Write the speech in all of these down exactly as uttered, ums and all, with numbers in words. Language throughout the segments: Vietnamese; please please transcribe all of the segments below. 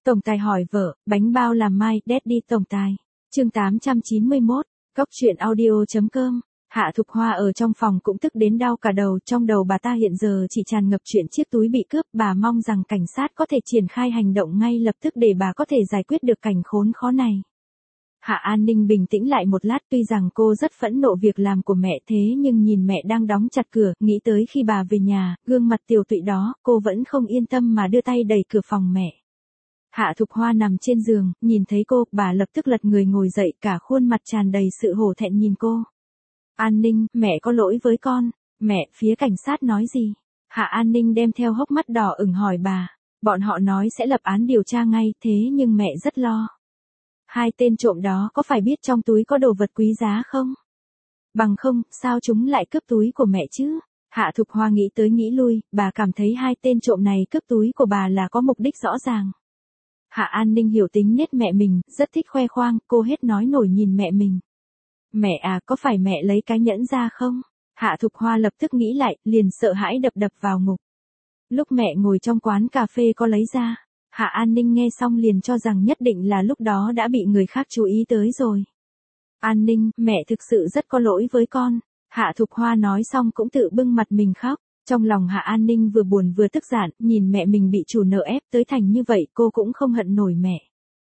Tổng tài hỏi vợ, bánh bao làm mai, Daddy tổng tài. Chương tám trăm chín mươi mốt, Cốc truyện audio.com. Hạ Thục Hoa ở trong phòng cũng tức đến đau cả đầu, trong đầu bà ta hiện giờ chỉ tràn ngập chuyện chiếc túi bị cướp, bà mong rằng cảnh sát có thể triển khai hành động ngay lập tức để bà có thể giải quyết được cảnh khốn khó này. Hạ An Ninh bình tĩnh lại một lát, tuy rằng cô rất phẫn nộ việc làm của mẹ thế nhưng nhìn mẹ đang đóng chặt cửa, nghĩ tới khi bà về nhà, gương mặt tiều tụy đó, cô vẫn không yên tâm mà đưa tay đẩy cửa phòng mẹ. Hạ Thục Hoa nằm trên giường, nhìn thấy cô, bà lập tức lật người ngồi dậy, cả khuôn mặt tràn đầy sự hổ thẹn nhìn cô. An Ninh, mẹ có lỗi với con. Mẹ, phía cảnh sát nói gì? Hạ An Ninh đem theo hốc mắt đỏ ửng hỏi bà. Bọn họ nói sẽ lập án điều tra ngay, thế nhưng mẹ rất lo. Hai tên trộm đó có phải biết trong túi có đồ vật quý giá không? Bằng không, sao chúng lại cướp túi của mẹ chứ? Hạ Thục Hoa nghĩ tới nghĩ lui, bà cảm thấy hai tên trộm này cướp túi của bà là có mục đích rõ ràng. Hạ An Ninh hiểu tính nết mẹ mình, rất thích khoe khoang, cô hết nói nổi nhìn mẹ mình. Mẹ à, có phải mẹ lấy cái nhẫn ra không? Hạ Thục Hoa lập tức nghĩ lại, liền sợ hãi đập đập vào ngực. Lúc mẹ ngồi trong quán cà phê có lấy ra. Hạ An Ninh nghe xong liền cho rằng nhất định là lúc đó đã bị người khác chú ý tới rồi. An Ninh, mẹ thực sự rất có lỗi với con. Hạ Thục Hoa nói xong cũng tự bưng mặt mình khóc. Trong lòng Hạ An Ninh vừa buồn vừa tức giận, nhìn mẹ mình bị chủ nợ ép tới thành như vậy, cô cũng không hận nổi mẹ.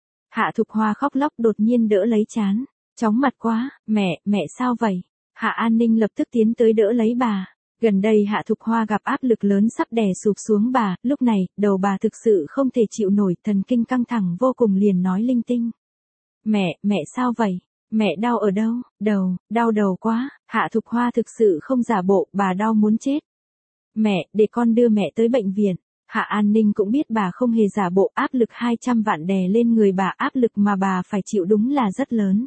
Hạ Thục Hoa khóc lóc đột nhiên đỡ lấy trán. Chóng mặt quá, mẹ, mẹ sao vậy? Hạ An Ninh lập tức tiến tới đỡ lấy bà. Gần đây Hạ Thục Hoa gặp áp lực lớn sắp đè sụp xuống bà, lúc này, đầu bà thực sự không thể chịu nổi, thần kinh căng thẳng vô cùng liền nói linh tinh. Mẹ, mẹ sao vậy? Mẹ đau ở đâu? Đầu, đau đầu quá. Hạ Thục Hoa thực sự không giả bộ, bà đau muốn chết. Mẹ, để con đưa mẹ tới bệnh viện. Hạ An Ninh cũng biết bà không hề giả bộ, áp lực hai trăm vạn đè lên người bà, áp lực mà bà phải chịu đúng là rất lớn.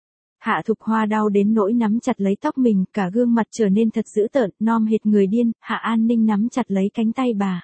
Hạ Thục Hoa đau đến nỗi nắm chặt lấy tóc mình, cả gương mặt trở nên thật dữ tợn, nom hệt người điên. Hạ An Ninh nắm chặt lấy cánh tay bà.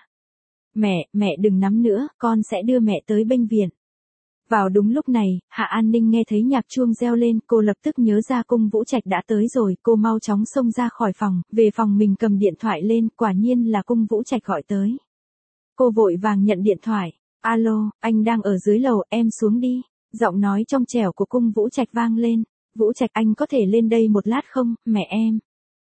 Mẹ, mẹ đừng nắm nữa, con sẽ đưa mẹ tới bệnh viện. Vào đúng lúc này, Hạ An Ninh nghe thấy nhạc chuông reo lên, cô lập tức nhớ ra Cung Vũ Trạch đã tới rồi, cô mau chóng xông ra khỏi phòng, về phòng mình cầm điện thoại lên, quả nhiên là Cung Vũ Trạch gọi tới. Cô vội vàng nhận điện thoại. Alo, anh đang ở dưới lầu, em xuống đi. Giọng nói trong trẻo của Cung Vũ Trạch vang lên. Vũ Trạch, anh có thể lên đây một lát không, mẹ em.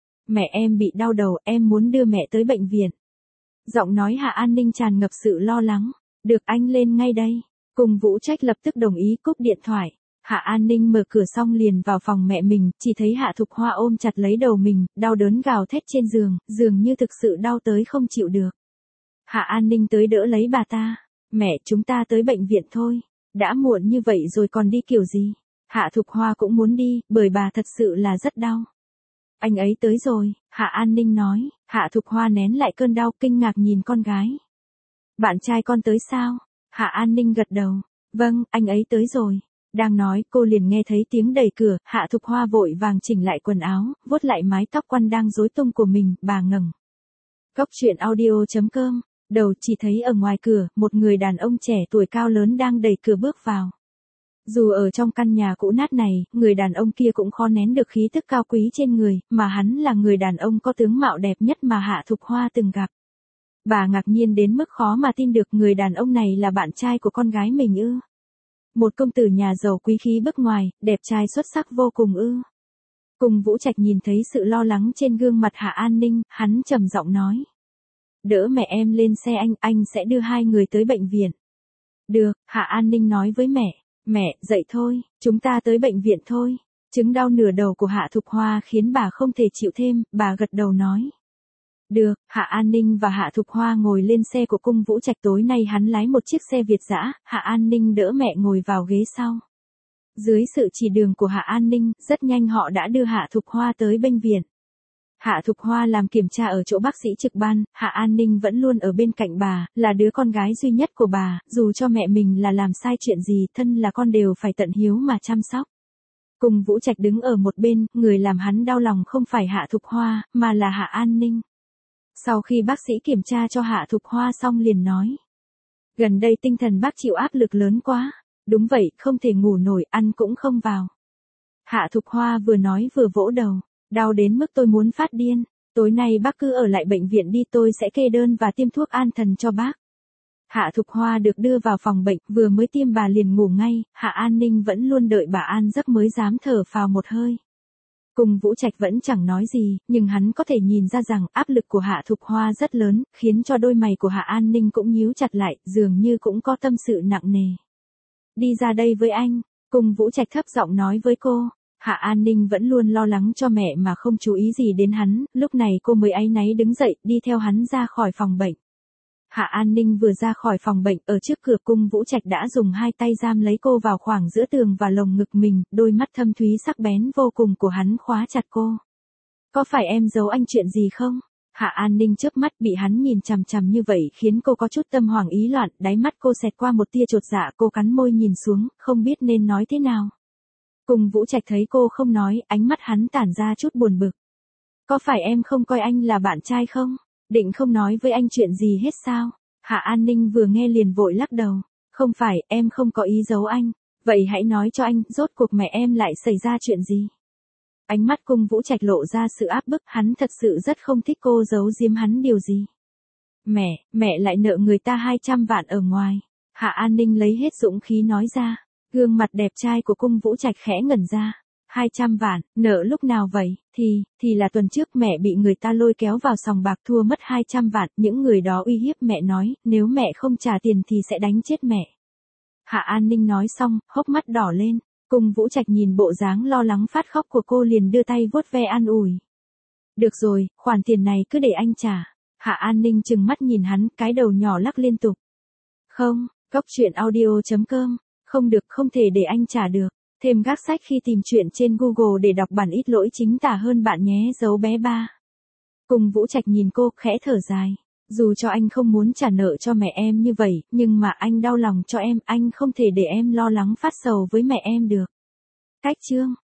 Mẹ em bị đau đầu, em muốn đưa mẹ tới bệnh viện. Giọng nói Hạ An Ninh tràn ngập sự lo lắng. Được, anh lên ngay đây. Cung Vũ Trạch lập tức đồng ý cúp điện thoại. Hạ An Ninh mở cửa xong liền vào phòng mẹ mình, chỉ thấy Hạ Thục Hoa ôm chặt lấy đầu mình, đau đớn gào thét trên giường, dường như thực sự đau tới không chịu được. Hạ An Ninh tới đỡ lấy bà ta. Mẹ, chúng ta tới bệnh viện thôi. Đã muộn như vậy rồi còn đi kiểu gì? Hạ Thục Hoa cũng muốn đi, bởi bà thật sự là rất đau. Anh ấy tới rồi, Hạ An Ninh nói. Hạ Thục Hoa nén lại cơn đau, kinh ngạc nhìn con gái. Bạn trai con tới sao? Hạ An Ninh gật đầu. Vâng, anh ấy tới rồi. Đang nói, cô liền nghe thấy tiếng đẩy cửa, Hạ Thục Hoa vội vàng chỉnh lại quần áo, vuốt lại mái tóc quăn đang rối tung của mình, bà ngẩng. Cốc truyện audio.com. Đầu chỉ thấy ở ngoài cửa, một người đàn ông trẻ tuổi cao lớn đang đẩy cửa bước vào. Dù ở trong căn nhà cũ nát này, người đàn ông kia cũng khó nén được khí tức cao quý trên người, mà hắn là người đàn ông có tướng mạo đẹp nhất mà Hạ Thục Hoa từng gặp. Bà ngạc nhiên đến mức khó mà tin được người đàn ông này là bạn trai của con gái mình ư. Một công tử nhà giàu quý khí bước ngoài, đẹp trai xuất sắc vô cùng ư. Cung Vũ Trạch nhìn thấy sự lo lắng trên gương mặt Hạ An Ninh, hắn trầm giọng nói. Đỡ mẹ em lên xe anh, anh sẽ đưa hai người tới bệnh viện. Được, Hạ An Ninh nói với mẹ. Mẹ, dậy thôi, chúng ta tới bệnh viện thôi. Chứng đau nửa đầu của Hạ Thục Hoa khiến bà không thể chịu thêm, bà gật đầu nói. Được, Hạ An Ninh và Hạ Thục Hoa ngồi lên xe của Cung Vũ Trạch, tối nay hắn lái một chiếc xe Việt dã, Hạ An Ninh đỡ mẹ ngồi vào ghế sau. Dưới sự chỉ đường của Hạ An Ninh, rất nhanh họ đã đưa Hạ Thục Hoa tới bệnh viện. Hạ Thục Hoa làm kiểm tra ở chỗ bác sĩ trực ban, Hạ An Ninh vẫn luôn ở bên cạnh bà, là đứa con gái duy nhất của bà, dù cho mẹ mình là làm sai chuyện gì, thân là con đều phải tận hiếu mà chăm sóc. Cung Vũ Trạch đứng ở một bên, người làm hắn đau lòng không phải Hạ Thục Hoa, mà là Hạ An Ninh. Sau khi bác sĩ kiểm tra cho Hạ Thục Hoa xong liền nói. Gần đây tinh thần bác chịu áp lực lớn quá. Đúng vậy, không thể ngủ nổi, ăn cũng không vào. Hạ Thục Hoa vừa nói vừa vỗ đầu. Đau đến mức tôi muốn phát điên. Tối nay bác cứ ở lại bệnh viện đi, tôi sẽ kê đơn và tiêm thuốc an thần cho bác. Hạ Thục Hoa được đưa vào phòng bệnh, vừa mới tiêm bà liền ngủ ngay, Hạ An Ninh vẫn luôn đợi bà an giấc mới dám thở phào một hơi. Cùng Vũ Trạch vẫn chẳng nói gì, nhưng hắn có thể nhìn ra rằng áp lực của Hạ Thục Hoa rất lớn, khiến cho đôi mày của Hạ An Ninh cũng nhíu chặt lại, dường như cũng có tâm sự nặng nề. Đi ra đây với anh, Cùng Vũ Trạch thấp giọng nói với cô. Hạ An Ninh vẫn luôn lo lắng cho mẹ mà không chú ý gì đến hắn, lúc này cô mới áy náy đứng dậy, đi theo hắn ra khỏi phòng bệnh. Hạ An Ninh vừa ra khỏi phòng bệnh, ở trước cửa Cung Vũ Trạch đã dùng hai tay giam lấy cô vào khoảng giữa tường và lồng ngực mình, đôi mắt thâm thúy sắc bén vô cùng của hắn khóa chặt cô. Có phải em giấu anh chuyện gì không? Hạ An Ninh chớp mắt, bị hắn nhìn chằm chằm như vậy khiến cô có chút tâm hoảng ý loạn, đáy mắt cô xẹt qua một tia chột dạ, cô cắn môi nhìn xuống, không biết nên nói thế nào. Cùng Vũ Trạch thấy cô không nói, ánh mắt hắn tản ra chút buồn bực. Có phải em không coi anh là bạn trai không? Định không nói với anh chuyện gì hết sao? Hạ An Ninh vừa nghe liền vội lắc đầu. Không phải, em không có ý giấu anh. Vậy hãy nói cho anh, rốt cuộc mẹ em lại xảy ra chuyện gì? Ánh mắt Cung Vũ Trạch lộ ra sự áp bức, hắn thật sự rất không thích cô giấu giếm hắn điều gì. Mẹ, mẹ lại nợ người ta hai trăm vạn ở ngoài. Hạ An Ninh lấy hết dũng khí nói ra. Gương mặt đẹp trai của Cung Vũ Trạch khẽ ngẩn ra. hai trăm vạn, nợ lúc nào vậy? Thì, thì là tuần trước mẹ bị người ta lôi kéo vào sòng bạc thua mất hai trăm vạn, những người đó uy hiếp mẹ nói, nếu mẹ không trả tiền thì sẽ đánh chết mẹ. Hạ An Ninh nói xong, hốc mắt đỏ lên, Cung Vũ Trạch nhìn bộ dáng lo lắng phát khóc của cô liền đưa tay vuốt ve an ủi. Được rồi, khoản tiền này cứ để anh trả. Hạ An Ninh trừng mắt nhìn hắn, cái đầu nhỏ lắc liên tục. Không, Cốc Truyện Audio chấm com, không được, không thể để anh trả được. Thêm gác sách khi tìm chuyện trên Google để đọc bản ít lỗi chính tả hơn bạn nhé, dấu bé ba. Cùng Vũ Trạch nhìn cô, khẽ thở dài. Dù cho anh không muốn trả nợ cho mẹ em như vậy, nhưng mà anh đau lòng cho em, anh không thể để em lo lắng phát sầu với mẹ em được. Cách chương.